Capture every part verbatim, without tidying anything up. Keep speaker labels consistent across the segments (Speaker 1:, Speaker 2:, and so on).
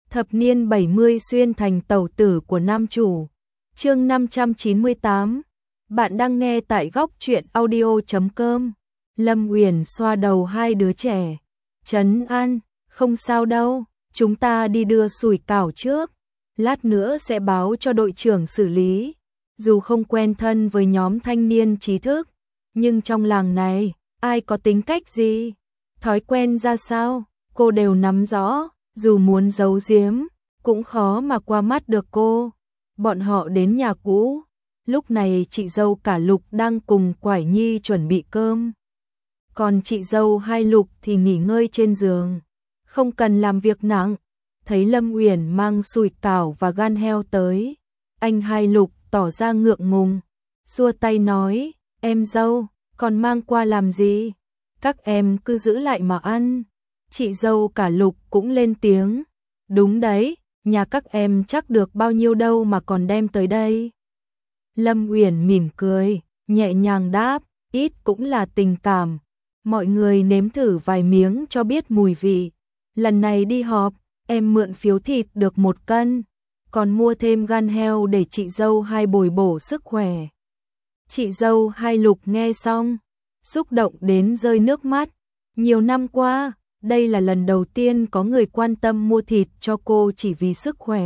Speaker 1: Thập niên bảy mươi xuyên thành tẩu tử của nam chủ. Chương năm trăm chín mươi tám. Bạn đang nghe tại góc truyện audio chấm com. Lâm Uyển xoa đầu hai đứa trẻ. Trấn an, không sao đâu, chúng ta đi đưa sủi cảo trước. Lát nữa sẽ báo cho đội trưởng xử lý. Dù không quen thân với nhóm thanh niên trí thức, nhưng trong làng này, ai có tính cách gì, thói quen ra sao, cô đều nắm rõ. Dù muốn giấu giếm, cũng khó mà qua mắt được cô. Bọn họ đến nhà cũ. Lúc này chị dâu cả Lục đang cùng Quải Nhi chuẩn bị cơm. Còn chị dâu hai Lục thì nghỉ ngơi trên giường. Không cần làm việc nặng. Thấy Lâm Uyển mang sủi cảo và gan heo tới. Anh hai Lục tỏ ra ngượng ngùng. Xua tay nói, em dâu, còn mang qua làm gì? Các em cứ giữ lại mà ăn. Chị dâu cả Lục cũng lên tiếng. Đúng đấy, nhà các em chắc được bao nhiêu đâu mà còn đem tới đây. Lâm Uyển mỉm cười, nhẹ nhàng đáp, ít cũng là tình cảm. Mọi người nếm thử vài miếng cho biết mùi vị. Lần này đi họp, em mượn phiếu thịt được một cân, còn mua thêm gan heo để chị dâu hai bồi bổ sức khỏe. Chị dâu hai Lục nghe xong, xúc động đến rơi nước mắt. Nhiều năm qua, đây là lần đầu tiên có người quan tâm mua thịt cho cô chỉ vì sức khỏe.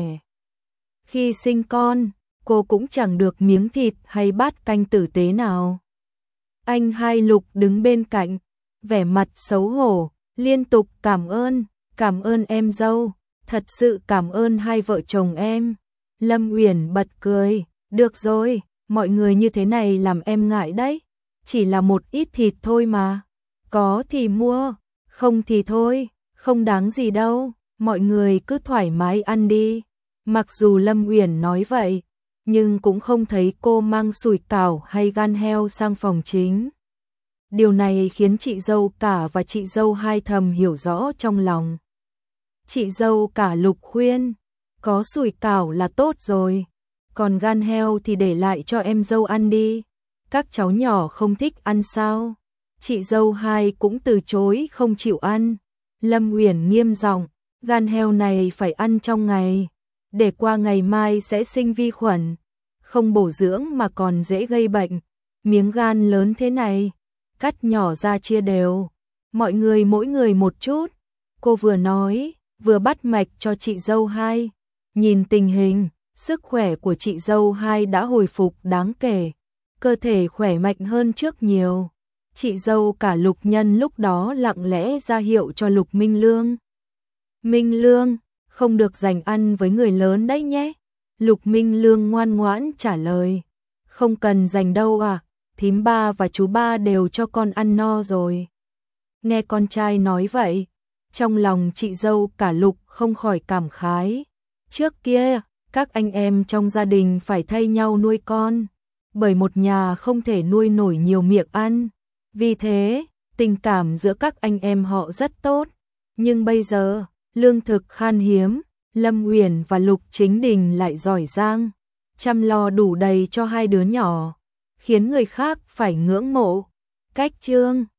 Speaker 1: Khi sinh con, cô cũng chẳng được miếng thịt hay bát canh tử tế nào. Anh hai Lục đứng bên cạnh, vẻ mặt xấu hổ, liên tục cảm ơn, cảm ơn em dâu, thật sự cảm ơn hai vợ chồng em. Lâm Uyển bật cười, được rồi, mọi người như thế này làm em ngại đấy, chỉ là một ít thịt thôi mà, có thì mua. Không thì thôi, không đáng gì đâu, mọi người cứ thoải mái ăn đi. Mặc dù Lâm Uyển nói vậy, nhưng cũng không thấy cô mang sủi cảo hay gan heo sang phòng chính. Điều này khiến chị dâu cả và chị dâu hai thầm hiểu rõ trong lòng. Chị dâu cả Lục khuyên, có sủi cảo là tốt rồi, còn gan heo thì để lại cho em dâu ăn đi. Các cháu nhỏ không thích ăn sao? Chị dâu hai cũng từ chối không chịu ăn. Lâm Uyển nghiêm giọng, gan heo này phải ăn trong ngày, để qua ngày mai sẽ sinh vi khuẩn, không bổ dưỡng mà còn dễ gây bệnh. Miếng gan lớn thế này, cắt nhỏ ra chia đều, mọi người mỗi người một chút. Cô vừa nói, vừa bắt mạch cho chị dâu hai. Nhìn tình hình, sức khỏe của chị dâu hai đã hồi phục đáng kể, cơ thể khỏe mạnh hơn trước nhiều. Chị dâu cả Lục nhân lúc đó lặng lẽ ra hiệu cho Lục Minh Lương. Minh Lương, không được dành ăn với người lớn đấy nhé. Lục Minh Lương ngoan ngoãn trả lời. Không cần dành đâu à, thím ba và chú ba đều cho con ăn no rồi. Nghe con trai nói vậy, trong lòng chị dâu cả Lục không khỏi cảm khái. Trước kia, các anh em trong gia đình phải thay nhau nuôi con, bởi một nhà không thể nuôi nổi nhiều miệng ăn. Vì thế, tình cảm giữa các anh em họ rất tốt. Nhưng bây giờ, lương thực khan hiếm, Lâm Uyển và Lục Chính Đình lại giỏi giang, chăm lo đủ đầy cho hai đứa nhỏ, khiến người khác phải ngưỡng mộ. Cách Trương